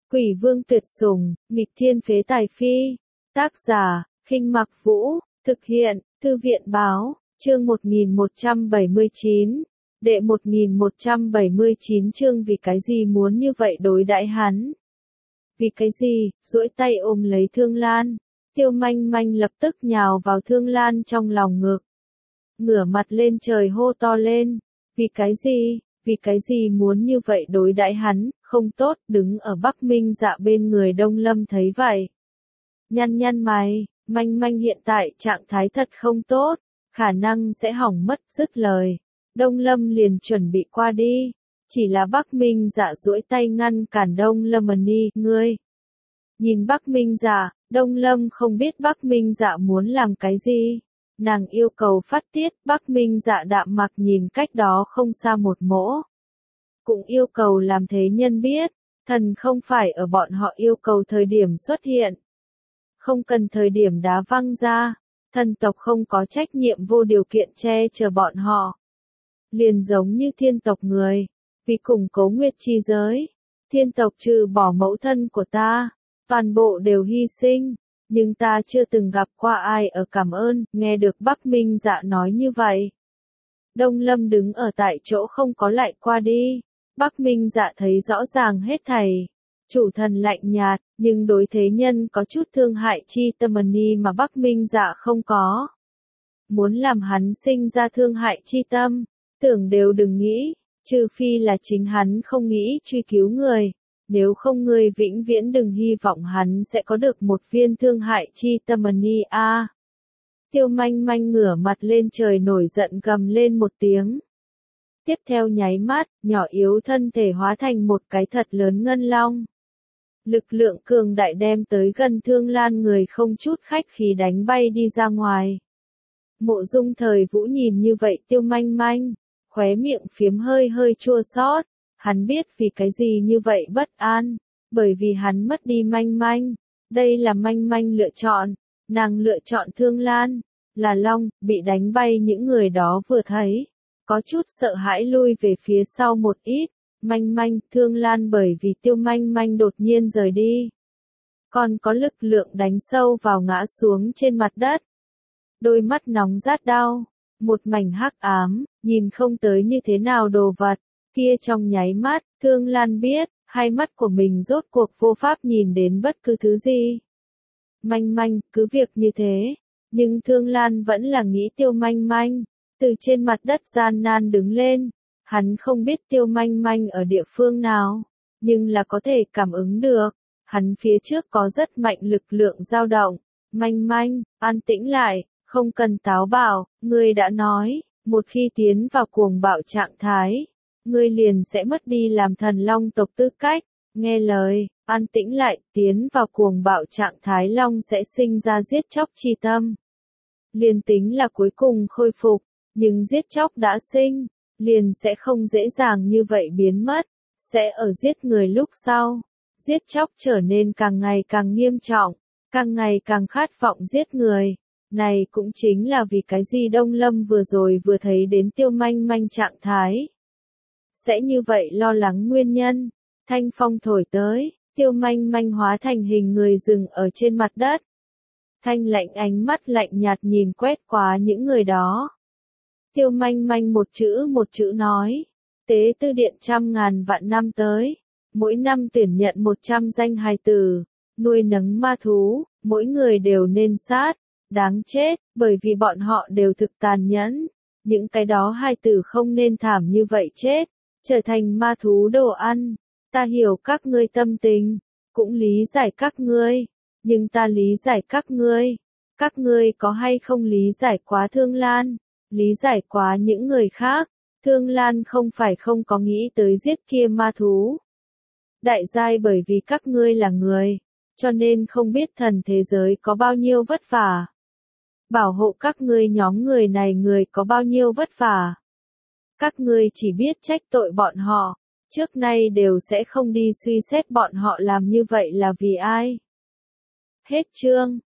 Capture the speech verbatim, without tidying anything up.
Quỷ vương tuyệt sủng, nghịch thiên phế tài phi. Tác giả, Khinh Mặc Vũ, thực hiện, Thư viện báo, chương một nghìn một trăm bảy mươi chín. Đệ một nghìn một trăm bảy mươi chín chương vì cái gì muốn như vậy đối đãi hắn? Vì cái gì? Duỗi tay ôm lấy Thương Lan. Tiêu Manh Manh lập tức nhào vào Thương Lan trong lòng ngực. Ngửa mặt lên trời hô to lên. Vì cái gì? Vì cái gì muốn như vậy đối đãi hắn? Không tốt, đứng ở Bắc Minh Dạ bên người Đông Lâm thấy vậy. Nhăn nhăn mày, Manh Manh hiện tại trạng thái thật không tốt, khả năng sẽ hỏng mất. Dứt lời. Đông Lâm liền chuẩn bị qua đi. Chỉ là Bắc Minh Dạ duỗi tay ngăn cản Đông Lâm Ni, ngươi. Nhìn Bắc Minh Dạ, Đông Lâm không biết Bắc Minh Dạ muốn làm cái gì. Nàng yêu cầu phát tiết. Bắc Minh Dạ đạm mặc nhìn cách đó không xa một mỗ. Cũng yêu cầu làm thế nhân biết, thần không phải ở bọn họ yêu cầu thời điểm xuất hiện. Không cần thời điểm đá văng ra, thần tộc không có trách nhiệm vô điều kiện che chở bọn họ. Liền giống như thiên tộc người, vì củng cố nguyệt chi giới, thiên tộc trừ bỏ mẫu thân của ta, toàn bộ đều hy sinh, nhưng ta chưa từng gặp qua ai ở cảm ơn. Nghe được Bắc Minh Dạ nói như vậy, Đông Lâm đứng ở tại chỗ không có lại qua đi. Bắc Minh Dạ thấy rõ ràng hết thảy, chủ thần lạnh nhạt, nhưng đối thế nhân có chút thương hại chi tâm ni mà Bắc Minh Dạ không có. Muốn làm hắn sinh ra thương hại chi tâm, tưởng đều đừng nghĩ, trừ phi là chính hắn không nghĩ truy cứu người, nếu không người vĩnh viễn đừng hy vọng hắn sẽ có được một viên thương hại chi tâm ni a. À. Tiêu Manh Manh ngửa mặt lên trời nổi giận gầm lên một tiếng. Tiếp theo nháy mắt, nhỏ yếu thân thể hóa thành một cái thật lớn ngân long. Lực lượng cường đại đem tới gần Thương Lan người không chút khách khí đánh bay đi ra ngoài. Mộ Dung Thời Vũ nhìn như vậy Tiêu Manh Manh, khóe miệng phiếm hơi hơi chua xót. Hắn biết vì cái gì như vậy bất an, bởi vì hắn mất đi Manh Manh. Đây là Manh Manh lựa chọn, nàng lựa chọn Thương Lan, là Long. Bị đánh bay những người đó vừa thấy, có chút sợ hãi lui về phía sau một ít. Manh Manh, Thương Lan bởi vì Tiêu Manh Manh đột nhiên rời đi, còn có lực lượng đánh sâu vào ngã xuống trên mặt đất. Đôi mắt nóng rát đau, một mảnh hắc ám, nhìn không tới như thế nào đồ vật. Kia trong nháy mắt, Thương Lan biết, hai mắt của mình rốt cuộc vô pháp nhìn đến bất cứ thứ gì. Manh Manh, cứ việc như thế, nhưng Thương Lan vẫn là nghĩ Tiêu Manh Manh. Từ trên mặt đất gian nan đứng lên, hắn không biết Tiêu Manh Manh ở địa phương nào, nhưng là có thể cảm ứng được, hắn phía trước có rất mạnh lực lượng dao động. Manh Manh, an tĩnh lại, không cần táo bạo, ngươi đã nói, một khi tiến vào cuồng bạo trạng thái, ngươi liền sẽ mất đi làm thần long tộc tư cách. Nghe lời, an tĩnh lại, tiến vào cuồng bạo trạng thái long sẽ sinh ra giết chóc chi tâm. Liền tính là cuối cùng khôi phục, nhưng giết chóc đã sinh, liền sẽ không dễ dàng như vậy biến mất, sẽ ở giết người lúc sau. Giết chóc trở nên càng ngày càng nghiêm trọng, càng ngày càng khát vọng giết người. Này cũng chính là vì cái gì Đông Lâm vừa rồi vừa thấy đến Tiêu Manh Manh trạng thái. Sẽ như vậy lo lắng nguyên nhân. Thanh phong thổi tới, Tiêu Manh Manh hóa thành hình người dừng ở trên mặt đất. Thanh lạnh ánh mắt lạnh nhạt nhìn quét qua những người đó. Tiêu Manh Manh một chữ một chữ nói, tế tư điện trăm ngàn vạn năm tới, mỗi năm tuyển nhận một trăm danh hài tử, nuôi nấng ma thú, mỗi người đều nên sát, đáng chết, bởi vì bọn họ đều thực tàn nhẫn, những cái đó hài tử không nên thảm như vậy chết, trở thành ma thú đồ ăn. Ta hiểu các ngươi tâm tình, cũng lý giải các ngươi, nhưng ta lý giải các ngươi, các ngươi có hay không lý giải quá Thương Lan? Lý giải quá những người khác, Thương Lan không phải không có nghĩ tới giết kia ma thú. Đại giai bởi vì các ngươi là người, cho nên không biết thần thế giới có bao nhiêu vất vả. Bảo hộ các ngươi nhóm người này người có bao nhiêu vất vả. Các ngươi chỉ biết trách tội bọn họ, trước nay đều sẽ không đi suy xét bọn họ làm như vậy là vì ai. Hết chương.